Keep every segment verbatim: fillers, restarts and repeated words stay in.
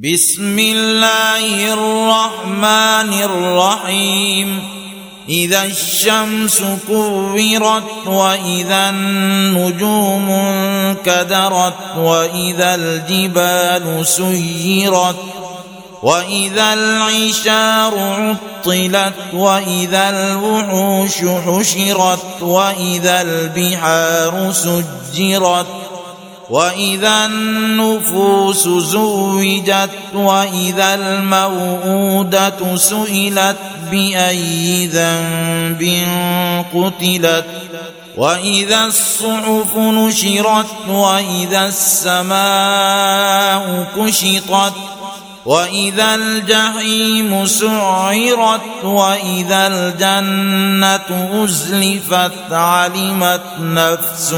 بسم الله الرحمن الرحيم إذا الشمس كورت وإذا النجوم انكدرت وإذا الجبال سيرت وإذا العشار عطلت وإذا الوحوش حشرت وإذا البحار سجرت وإذا النفوس زوجت وإذا الموءودة سئلت بأي ذنب قتلت وإذا الصحف نشرت وإذا السماء كشطت وإذا الجحيم سعرت وإذا الجنة أزلفت علمت نفس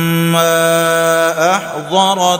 ما أحضرت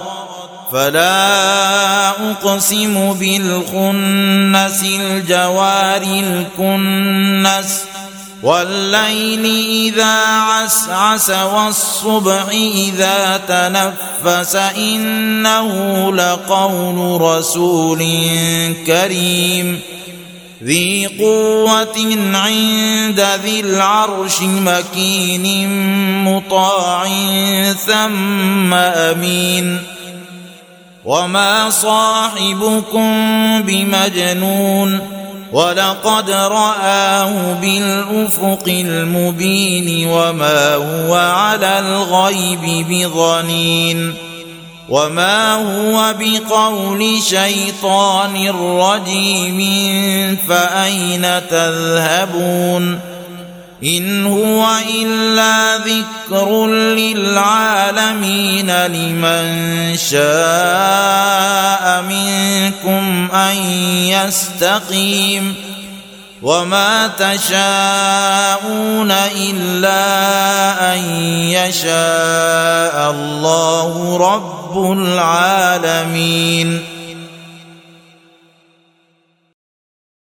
فلا أقسم بالخنس الجوار الكنس والليل إذا عسعس والصبح إذا تنفس إنه لقول رسول كريم ذي قوة عند ذي العرش مكين مطاع ثم أمين وما صاحبكم بمجنون ولقد رآه بالأفق المبين وما هو على الغيب بضنين وما هو بقول شيطان رجيم فأين تذهبون إن هو إلا ذكر للعالمين لمن شاء منكم أن يستقيم وما تشاءون إلا أن يشاء الله رب العالمين.